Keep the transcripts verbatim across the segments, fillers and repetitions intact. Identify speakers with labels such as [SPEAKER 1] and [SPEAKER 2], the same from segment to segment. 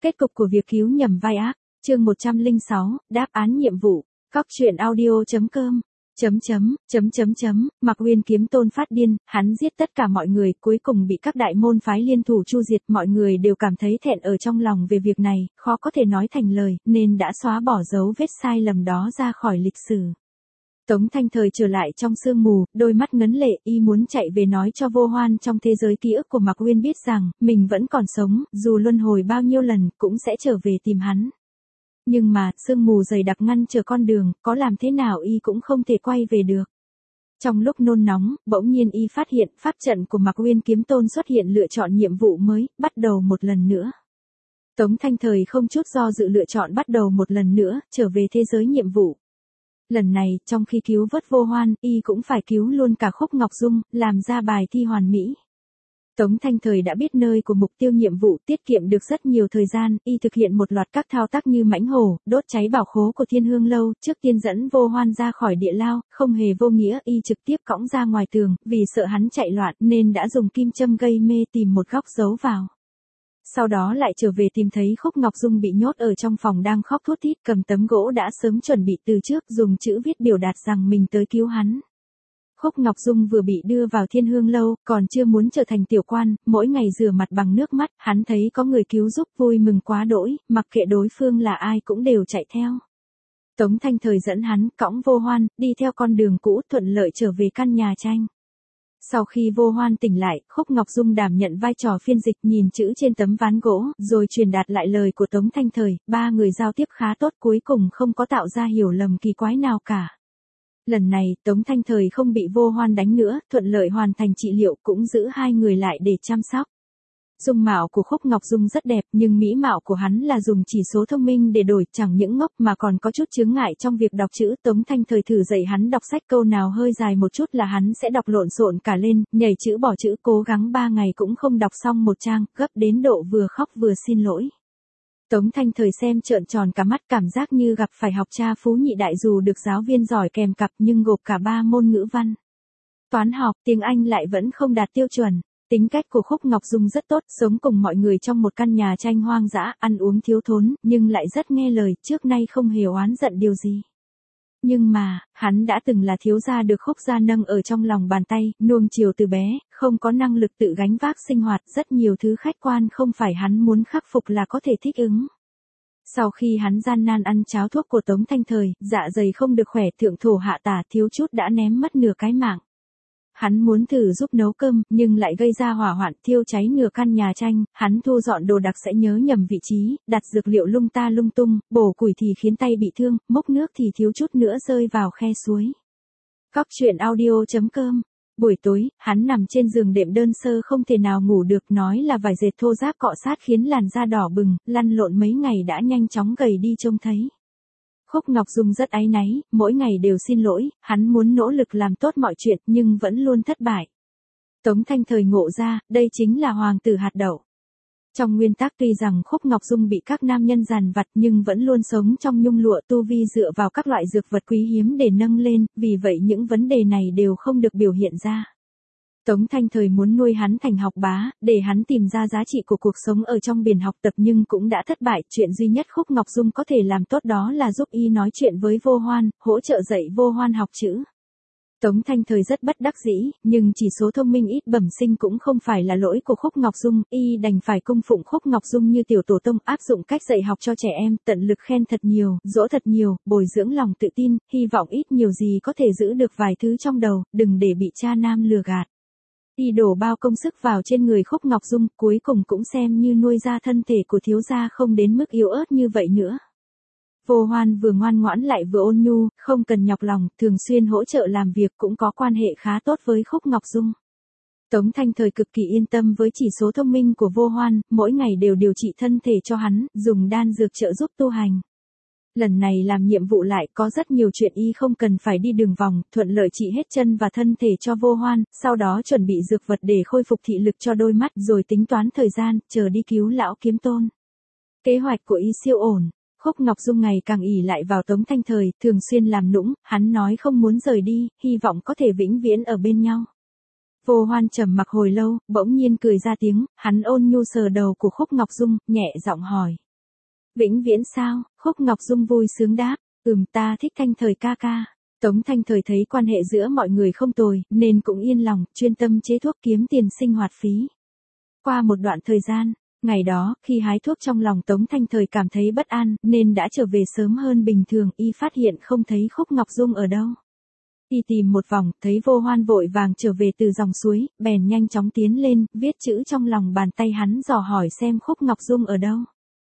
[SPEAKER 1] Kết cục của việc cứu nhầm vai ác, chương một trăm lẻ sáu, đáp án nhiệm vụ, Cóc truyện audio chấm com, chấm chấm, chấm chấm chấm, Mạc Uyên Kiếm Tôn phát điên, hắn giết tất cả mọi người, cuối cùng bị các đại môn phái liên thủ chu diệt, mọi người đều cảm thấy thẹn ở trong lòng về việc này, khó có thể nói thành lời, nên đã xóa bỏ dấu vết sai lầm đó ra khỏi lịch sử. Tống Thanh Thời trở lại trong sương mù, đôi mắt ngấn lệ, y muốn chạy về nói cho Vô Hoan trong thế giới ký ức của Mạc Uyên biết rằng, mình vẫn còn sống, dù luân hồi bao nhiêu lần, cũng sẽ trở về tìm hắn. Nhưng mà, sương mù dày đặc ngăn trở con đường, có làm thế nào y cũng không thể quay về được. Trong lúc nôn nóng, bỗng nhiên y phát hiện pháp trận của Mạc Uyên Kiếm Tôn xuất hiện lựa chọn nhiệm vụ mới, bắt đầu một lần nữa. Tống Thanh Thời không chút do dự lựa chọn bắt đầu một lần nữa, trở về thế giới nhiệm vụ. Lần này, trong khi cứu vớt Vô Hoan, y cũng phải cứu luôn cả Khúc Ngọc Dung, làm ra bài thi hoàn mỹ. Tống Thanh Thời đã biết nơi của mục tiêu nhiệm vụ, tiết kiệm được rất nhiều thời gian, y thực hiện một loạt các thao tác như mãnh hổ, đốt cháy bảo khố của Thiên Hương Lâu, trước tiên dẫn Vô Hoan ra khỏi địa lao, không hề vô nghĩa, y trực tiếp cõng ra ngoài tường, vì sợ hắn chạy loạn nên đã dùng kim châm gây mê tìm một góc giấu vào. Sau đó lại trở về tìm thấy Khúc Ngọc Dung bị nhốt ở trong phòng đang khóc thút thít, cầm tấm gỗ đã sớm chuẩn bị từ trước, dùng chữ viết biểu đạt rằng mình tới cứu hắn. Khúc Ngọc Dung vừa bị đưa vào Thiên Hương Lâu, còn chưa muốn trở thành tiểu quan, mỗi ngày rửa mặt bằng nước mắt, hắn thấy có người cứu giúp vui mừng quá đỗi, mặc kệ đối phương là ai cũng đều chạy theo. Tống Thanh Thời dẫn hắn, cõng Vô Hoan, đi theo con đường cũ thuận lợi trở về căn nhà tranh. Sau khi Vô Hoan tỉnh lại, Khúc Ngọc Dung đảm nhận vai trò phiên dịch, nhìn chữ trên tấm ván gỗ, rồi truyền đạt lại lời của Tống Thanh Thời, ba người giao tiếp khá tốt, cuối cùng không có tạo ra hiểu lầm kỳ quái nào cả. Lần này, Tống Thanh Thời không bị Vô Hoan đánh nữa, thuận lợi hoàn thành trị liệu, cũng giữ hai người lại để chăm sóc. Dung mạo của Khúc Ngọc Dung rất đẹp, nhưng mỹ mạo của hắn là dùng chỉ số thông minh để đổi, chẳng những ngốc mà còn có chút chướng ngại trong việc đọc chữ. Tống Thanh Thời thử dạy hắn đọc sách, câu nào hơi dài một chút là hắn sẽ đọc lộn xộn cả lên, nhảy chữ bỏ chữ, cố gắng ba ngày cũng không đọc xong một trang, gấp đến độ vừa khóc vừa xin lỗi. Tống Thanh Thời xem trợn tròn cả mắt, cảm giác như gặp phải học cha phú nhị đại, dù được giáo viên giỏi kèm cặp nhưng gộp cả ba môn ngữ văn, toán học, tiếng Anh lại vẫn không đạt tiêu chuẩn. Tính cách của Khúc Ngọc Dung rất tốt, sống cùng mọi người trong một căn nhà tranh hoang dã, ăn uống thiếu thốn, nhưng lại rất nghe lời, trước nay không hề oán giận điều gì. Nhưng mà, hắn đã từng là thiếu gia được Khúc gia nâng ở trong lòng bàn tay, nuông chiều từ bé, không có năng lực tự gánh vác sinh hoạt, rất nhiều thứ khách quan không phải hắn muốn khắc phục là có thể thích ứng. Sau khi hắn gian nan ăn cháo thuốc của Tống Thanh Thời, dạ dày không được khỏe, thượng thổ hạ tả, thiếu chút đã ném mất nửa cái mạng. Hắn muốn thử giúp nấu cơm, nhưng lại gây ra hỏa hoạn, thiêu cháy nửa căn nhà tranh, hắn thu dọn đồ đạc sẽ nhớ nhầm vị trí, đặt dược liệu lung ta lung tung, bổ củi thì khiến tay bị thương, múc nước thì thiếu chút nữa rơi vào khe suối. Cóc truyện audio chấm com. Buổi tối, hắn nằm trên giường đệm đơn sơ không thể nào ngủ được, nói là vải dệt thô ráp cọ sát khiến làn da đỏ bừng, lăn lộn mấy ngày đã nhanh chóng gầy đi trông thấy. Khúc Ngọc Dung rất áy náy, mỗi ngày đều xin lỗi, hắn muốn nỗ lực làm tốt mọi chuyện nhưng vẫn luôn thất bại. Tống Thanh Thời ngộ ra, đây chính là hoàng tử hạt đậu. Trong nguyên tắc tuy rằng Khúc Ngọc Dung bị các nam nhân dằn vặt nhưng vẫn luôn sống trong nhung lụa, tu vi dựa vào các loại dược vật quý hiếm để nâng lên, vì vậy những vấn đề này đều không được biểu hiện ra. Tống Thanh Thời muốn nuôi hắn thành học bá, để hắn tìm ra giá trị của cuộc sống ở trong biển học tập nhưng cũng đã thất bại, chuyện duy nhất Khúc Ngọc Dung có thể làm tốt đó là giúp y nói chuyện với Vô Hoan, hỗ trợ dạy Vô Hoan học chữ. Tống Thanh Thời rất bất đắc dĩ, nhưng chỉ số thông minh ít bẩm sinh cũng không phải là lỗi của Khúc Ngọc Dung, y đành phải cung phụng Khúc Ngọc Dung như tiểu tổ tông, áp dụng cách dạy học cho trẻ em, tận lực khen thật nhiều, dỗ thật nhiều, bồi dưỡng lòng tự tin, hy vọng ít nhiều gì có thể giữ được vài thứ trong đầu, đừng để bị cha nam lừa gạt. Y đổ bao công sức vào trên người Khúc Ngọc Dung, cuối cùng cũng xem như nuôi ra thân thể của thiếu gia không đến mức yếu ớt như vậy nữa. Vô Hoan vừa ngoan ngoãn lại vừa ôn nhu, không cần nhọc lòng, thường xuyên hỗ trợ làm việc, cũng có quan hệ khá tốt với Khúc Ngọc Dung. Tống Thanh Thời cực kỳ yên tâm với chỉ số thông minh của Vô Hoan, mỗi ngày đều điều trị thân thể cho hắn, dùng đan dược trợ giúp tu hành. Lần này làm nhiệm vụ lại có rất nhiều chuyện y không cần phải đi đường vòng, thuận lợi trị hết chân và thân thể cho Vô Hoan, sau đó chuẩn bị dược vật để khôi phục thị lực cho đôi mắt, rồi tính toán thời gian, chờ đi cứu lão Kiếm Tôn. Kế hoạch của y siêu ổn. Khúc Ngọc Dung ngày càng ỷ lại vào Tống Thanh Thời, thường xuyên làm nũng, hắn nói không muốn rời đi, hy vọng có thể vĩnh viễn ở bên nhau. Vô Hoan trầm mặc hồi lâu, bỗng nhiên cười ra tiếng, hắn ôn nhu sờ đầu của Khúc Ngọc Dung, nhẹ giọng hỏi. Vĩnh viễn sao? Khúc Ngọc Dung vui sướng đáp, ừm ta thích Thanh Thời ca ca. Tống Thanh Thời thấy quan hệ giữa mọi người không tồi, nên cũng yên lòng, chuyên tâm chế thuốc kiếm tiền sinh hoạt phí. Qua một đoạn thời gian, ngày đó, khi hái thuốc trong lòng Tống Thanh Thời cảm thấy bất an, nên đã trở về sớm hơn bình thường, y phát hiện không thấy Khúc Ngọc Dung ở đâu. Y tìm một vòng, thấy Vô Hoan vội vàng trở về từ dòng suối, bèn nhanh chóng tiến lên, viết chữ trong lòng bàn tay hắn dò hỏi xem Khúc Ngọc Dung ở đâu.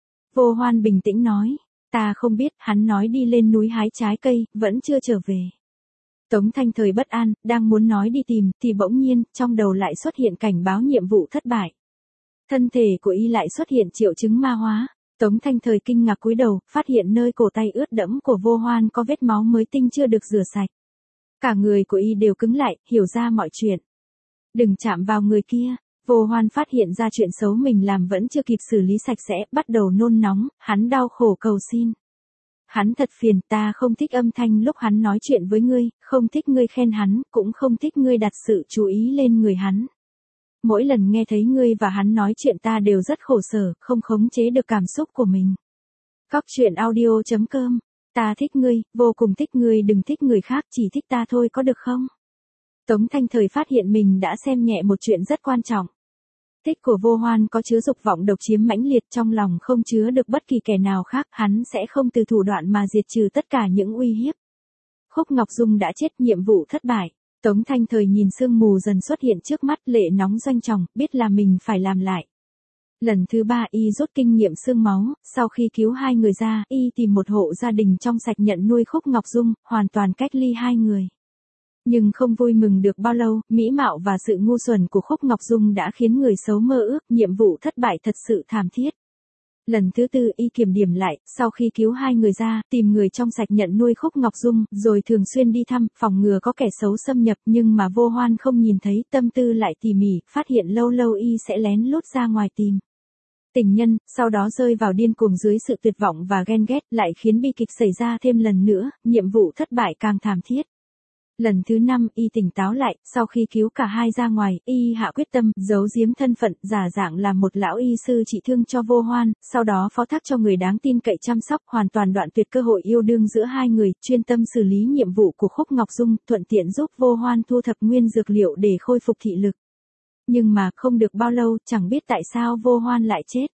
[SPEAKER 1] Vô Hoan bình tĩnh nói, ta không biết, hắn nói đi lên núi hái trái cây, vẫn chưa trở về. Tống Thanh Thời bất an, đang muốn nói đi tìm, thì bỗng nhiên, trong đầu lại xuất hiện cảnh báo nhiệm vụ thất bại. Thân thể của y lại xuất hiện triệu chứng ma hóa. Tống Thanh Thời kinh ngạc cúi đầu, phát hiện nơi cổ tay ướt đẫm của Vô Hoan có vết máu mới tinh chưa được rửa sạch. Cả người của y đều cứng lại, hiểu ra mọi chuyện. Đừng chạm vào người kia. Vô Hoan phát hiện ra chuyện xấu mình làm vẫn chưa kịp xử lý sạch sẽ, bắt đầu nôn nóng, hắn đau khổ cầu xin. Hắn thật phiền, ta không thích âm thanh lúc hắn nói chuyện với ngươi, không thích ngươi khen hắn, cũng không thích ngươi đặt sự chú ý lên người hắn. Mỗi lần nghe thấy ngươi và hắn nói chuyện ta đều rất khổ sở, không khống chế được cảm xúc của mình. Cóc truyện audio chấm com. Ta thích ngươi, vô cùng thích ngươi, đừng thích người khác, chỉ thích ta thôi có được không? Tống Thanh Thời phát hiện mình đã xem nhẹ một chuyện rất quan trọng. Thích của Vô Hoan có chứa dục vọng độc chiếm mãnh liệt, trong lòng không chứa được bất kỳ kẻ nào khác, hắn sẽ không từ thủ đoạn mà diệt trừ tất cả những uy hiếp. Khúc Ngọc Dung đã chết, nhiệm vụ thất bại. Tống Thanh Thời nhìn sương mù dần xuất hiện trước mắt, lệ nóng doanh tròng, biết là mình phải làm lại. Lần thứ ba y rút kinh nghiệm xương máu, sau khi cứu hai người ra, y tìm một hộ gia đình trong sạch nhận nuôi Khúc Ngọc Dung, hoàn toàn cách ly hai người. Nhưng không vui mừng được bao lâu, mỹ mạo và sự ngu xuẩn của Khúc Ngọc Dung đã khiến người xấu mơ ước, nhiệm vụ thất bại thật sự thảm thiết. Lần thứ tư y kiểm điểm lại, sau khi cứu hai người ra, tìm người trong sạch nhận nuôi Khúc Ngọc Dung, rồi thường xuyên đi thăm, phòng ngừa có kẻ xấu xâm nhập, nhưng mà Vô Hoan không nhìn thấy, tâm tư lại tỉ mỉ, phát hiện lâu lâu y sẽ lén lút ra ngoài tìm tình nhân, sau đó rơi vào điên cuồng dưới sự tuyệt vọng và ghen ghét, lại khiến bi kịch xảy ra thêm lần nữa, nhiệm vụ thất bại càng thảm thiết. Lần thứ năm y tỉnh táo lại, sau khi cứu cả hai ra ngoài, y hạ quyết tâm, giấu giếm thân phận, giả dạng là một lão y sư trị thương cho Vô Hoan, sau đó phó thác cho người đáng tin cậy chăm sóc, hoàn toàn đoạn tuyệt cơ hội yêu đương giữa hai người, chuyên tâm xử lý nhiệm vụ của Khúc Ngọc Dung, thuận tiện giúp Vô Hoan thu thập nguyên dược liệu để khôi phục thị lực. Nhưng mà không được bao lâu, chẳng biết tại sao Vô Hoan lại chết.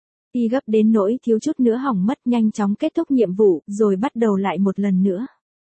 [SPEAKER 1] Y gấp đến nỗi thiếu chút nữa hỏng mất, nhanh chóng kết thúc nhiệm vụ, rồi bắt đầu lại một lần nữa.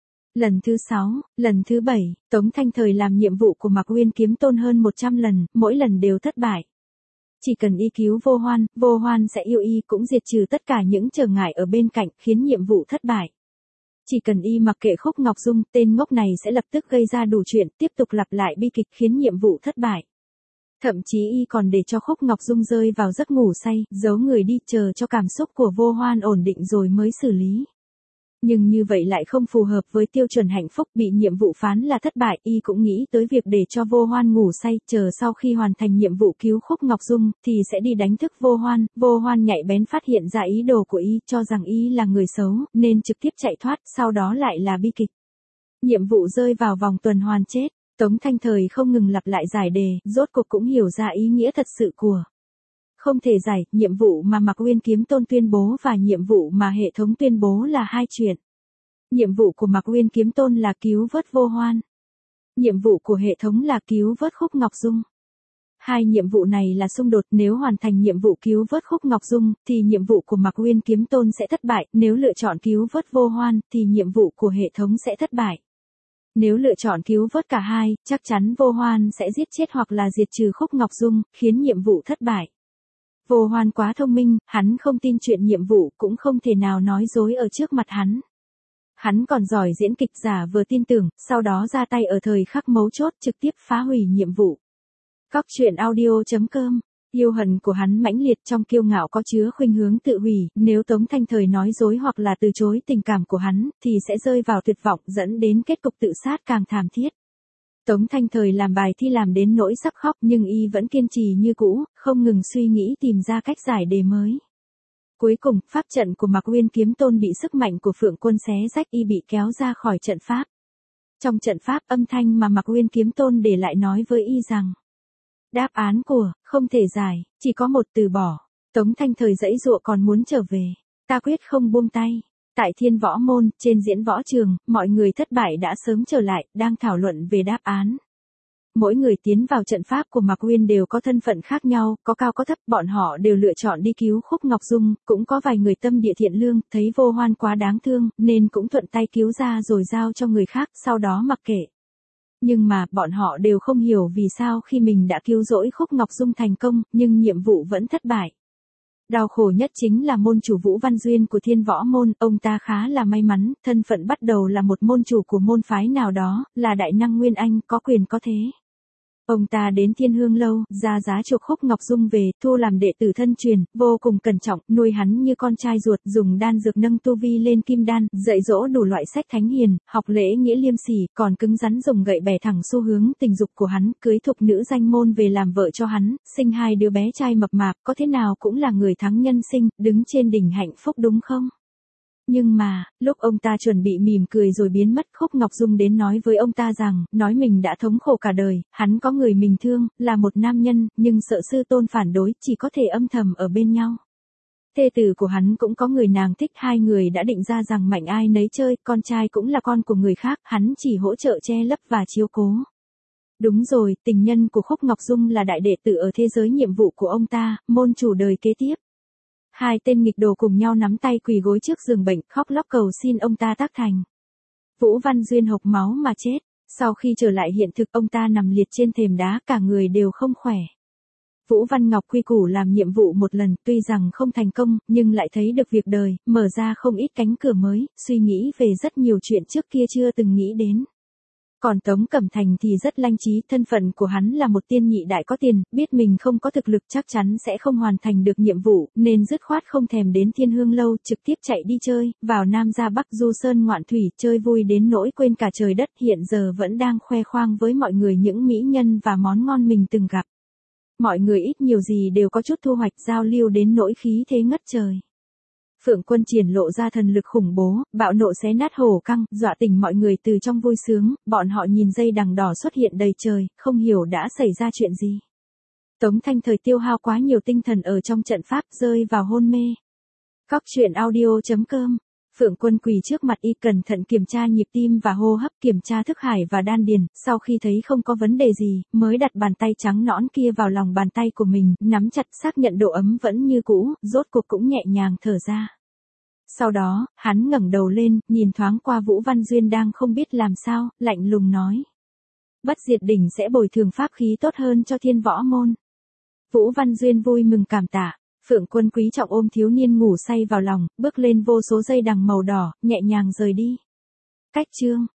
[SPEAKER 1] Lần thứ sáu, lần thứ bảy, Tống Thanh Thời làm nhiệm vụ của Mạc Uyên Kiếm Tôn hơn một trăm lần, mỗi lần đều thất bại. Chỉ cần y cứu Vô Hoan, Vô Hoan sẽ yêu y, cũng diệt trừ tất cả những trở ngại ở bên cạnh, khiến nhiệm vụ thất bại. Chỉ cần y mặc kệ Khúc Ngọc Dung, tên ngốc này sẽ lập tức gây ra đủ chuyện, tiếp tục lặp lại bi kịch khiến nhiệm vụ thất bại. Thậm chí y còn để cho Khúc Ngọc Dung rơi vào giấc ngủ say, giấu người đi, chờ cho cảm xúc của Vô Hoan ổn định rồi mới xử lý. Nhưng như vậy lại không phù hợp với tiêu chuẩn hạnh phúc, bị nhiệm vụ phán là thất bại, y cũng nghĩ tới việc để cho Vô Hoan ngủ say, chờ sau khi hoàn thành nhiệm vụ cứu Khúc Ngọc Dung, thì sẽ đi đánh thức Vô Hoan. Vô Hoan nhạy bén phát hiện ra ý đồ của y, cho rằng y là người xấu, nên trực tiếp chạy thoát, sau đó lại là bi kịch. Nhiệm vụ rơi vào vòng tuần hoàn chết. Tống Thanh Thời không ngừng lặp lại giải đề, rốt cuộc cũng hiểu ra ý nghĩa thật sự của không thể giải, nhiệm vụ mà Mạc Uyên Kiếm Tôn tuyên bố và nhiệm vụ mà hệ thống tuyên bố là hai chuyện. Nhiệm vụ của Mạc Uyên Kiếm Tôn là cứu vớt Vô Hoan. Nhiệm vụ của hệ thống là cứu vớt Khúc Ngọc Dung. Hai nhiệm vụ này là xung đột, nếu hoàn thành nhiệm vụ cứu vớt Khúc Ngọc Dung, thì nhiệm vụ của Mạc Uyên Kiếm Tôn sẽ thất bại, nếu lựa chọn cứu vớt Vô Hoan, thì nhiệm vụ của hệ thống sẽ thất bại. Nếu lựa chọn cứu vớt cả hai, chắc chắn Vô Hoan sẽ giết chết hoặc là diệt trừ Khúc Ngọc Dung, khiến nhiệm vụ thất bại. Vô Hoan quá thông minh, hắn không tin chuyện nhiệm vụ, cũng không thể nào nói dối ở trước mặt hắn. Hắn còn giỏi diễn kịch, giả vừa tin tưởng, sau đó ra tay ở thời khắc mấu chốt, trực tiếp phá hủy nhiệm vụ. Cóc truyện audio chấm com. Yêu hận của hắn mãnh liệt, trong kiêu ngạo có chứa khuynh hướng tự hủy, nếu Tống Thanh Thời nói dối hoặc là từ chối tình cảm của hắn, thì sẽ rơi vào tuyệt vọng, dẫn đến kết cục tự sát càng thảm thiết. Tống Thanh Thời làm bài thi làm đến nỗi sắp khóc, nhưng y vẫn kiên trì như cũ, không ngừng suy nghĩ tìm ra cách giải đề mới. Cuối cùng, pháp trận của Mạc Uyên Kiếm Tôn bị sức mạnh của Phượng Quân xé rách, y bị kéo ra khỏi trận pháp. Trong trận pháp, âm thanh mà Mạc Uyên Kiếm Tôn để lại nói với y rằng: đáp án của không thể giải, chỉ có một từ bỏ. Tống Thanh Thời giãy giụa còn muốn trở về. Ta quyết không buông tay. Tại Thiên Võ Môn, trên diễn võ trường, mọi người thất bại đã sớm trở lại, đang thảo luận về đáp án. Mỗi người tiến vào trận pháp của Mạc Uyên đều có thân phận khác nhau, có cao có thấp, bọn họ đều lựa chọn đi cứu Khúc Ngọc Dung, cũng có vài người tâm địa thiện lương, thấy Vô Hoan quá đáng thương, nên cũng thuận tay cứu ra rồi giao cho người khác, sau đó mặc kệ. Nhưng mà, bọn họ đều không hiểu vì sao khi mình đã cứu rỗi Khúc Ngọc Dung thành công, nhưng nhiệm vụ vẫn thất bại. Đau khổ nhất chính là môn chủ Vũ Văn Duyên của Thiên Võ Môn, ông ta khá là may mắn, thân phận bắt đầu là một môn chủ của môn phái nào đó, là đại năng Nguyên Anh, có quyền có thế. Ông ta đến Thiên Hương Lâu, ra giá chuộc Khúc Ngọc Dung về, thu làm đệ tử thân truyền, vô cùng cẩn trọng, nuôi hắn như con trai ruột, dùng đan dược nâng tu vi lên kim đan, dạy dỗ đủ loại sách thánh hiền, học lễ nghĩa liêm sỉ, còn cứng rắn dùng gậy bẻ thẳng xu hướng tình dục của hắn, cưới thục nữ danh môn về làm vợ cho hắn, sinh hai đứa bé trai mập mạp, có thế nào cũng là người thắng nhân sinh, đứng trên đỉnh hạnh phúc đúng không? Nhưng mà, lúc ông ta chuẩn bị mỉm cười rồi biến mất, Khúc Ngọc Dung đến nói với ông ta rằng, nói mình đã thống khổ cả đời, hắn có người mình thương, là một nam nhân, nhưng sợ sư tôn phản đối, chỉ có thể âm thầm ở bên nhau. Thê tử của hắn cũng có người nàng thích, hai người đã định ra rằng mạnh ai nấy chơi, con trai cũng là con của người khác, hắn chỉ hỗ trợ che lấp và chiếu cố. Đúng rồi, tình nhân của Khúc Ngọc Dung là đại đệ tử ở thế giới nhiệm vụ của ông ta, môn chủ đời kế tiếp. Hai tên nghịch đồ cùng nhau nắm tay quỳ gối trước giường bệnh, khóc lóc cầu xin ông ta tác thành. Vũ Văn Duyên hộc máu mà chết. Sau khi trở lại hiện thực, ông ta nằm liệt trên thềm đá, cả người đều không khỏe. Vũ Văn Ngọc quy củ làm nhiệm vụ một lần, tuy rằng không thành công, nhưng lại thấy được việc đời, mở ra không ít cánh cửa mới, suy nghĩ về rất nhiều chuyện trước kia chưa từng nghĩ đến. Còn Tống Cẩm Thành thì rất lanh trí, thân phận của hắn là một tiên nhị đại có tiền, biết mình không có thực lực chắc chắn sẽ không hoàn thành được nhiệm vụ, nên dứt khoát không thèm đến Thiên Hương Lâu, trực tiếp chạy đi chơi, vào Nam ra Bắc du sơn ngoạn thủy, chơi vui đến nỗi quên cả trời đất, hiện giờ vẫn đang khoe khoang với mọi người những mỹ nhân và món ngon mình từng gặp. Mọi người ít nhiều gì đều có chút thu hoạch, giao lưu đến nỗi khí thế ngất trời. Phượng Quân triển lộ ra thần lực khủng bố, bạo nộ xé nát hổ căng, dọa tỉnh mọi người từ trong vui sướng, bọn họ nhìn dây đằng đỏ xuất hiện đầy trời, không hiểu đã xảy ra chuyện gì. Tống Thanh Thời tiêu hao quá nhiều tinh thần ở trong trận pháp, rơi vào hôn mê. Cóc truyện audio chấm com. Phượng Quân quỳ trước mặt y, cẩn thận kiểm tra nhịp tim và hô hấp, kiểm tra thức hải và đan điền, sau khi thấy không có vấn đề gì, mới đặt bàn tay trắng nõn kia vào lòng bàn tay của mình, nắm chặt xác nhận độ ấm vẫn như cũ, rốt cuộc cũng nhẹ nhàng thở ra. Sau đó, hắn ngẩng đầu lên, nhìn thoáng qua Vũ Văn Duyên đang không biết làm sao, lạnh lùng nói. Bất diệt đỉnh sẽ bồi thường pháp khí tốt hơn cho Thiên Võ Môn. Vũ Văn Duyên vui mừng cảm tạ. Phượng Quân quý trọng ôm thiếu niên ngủ say vào lòng, bước lên vô số dây đằng màu đỏ, nhẹ nhàng rời đi. Cách chương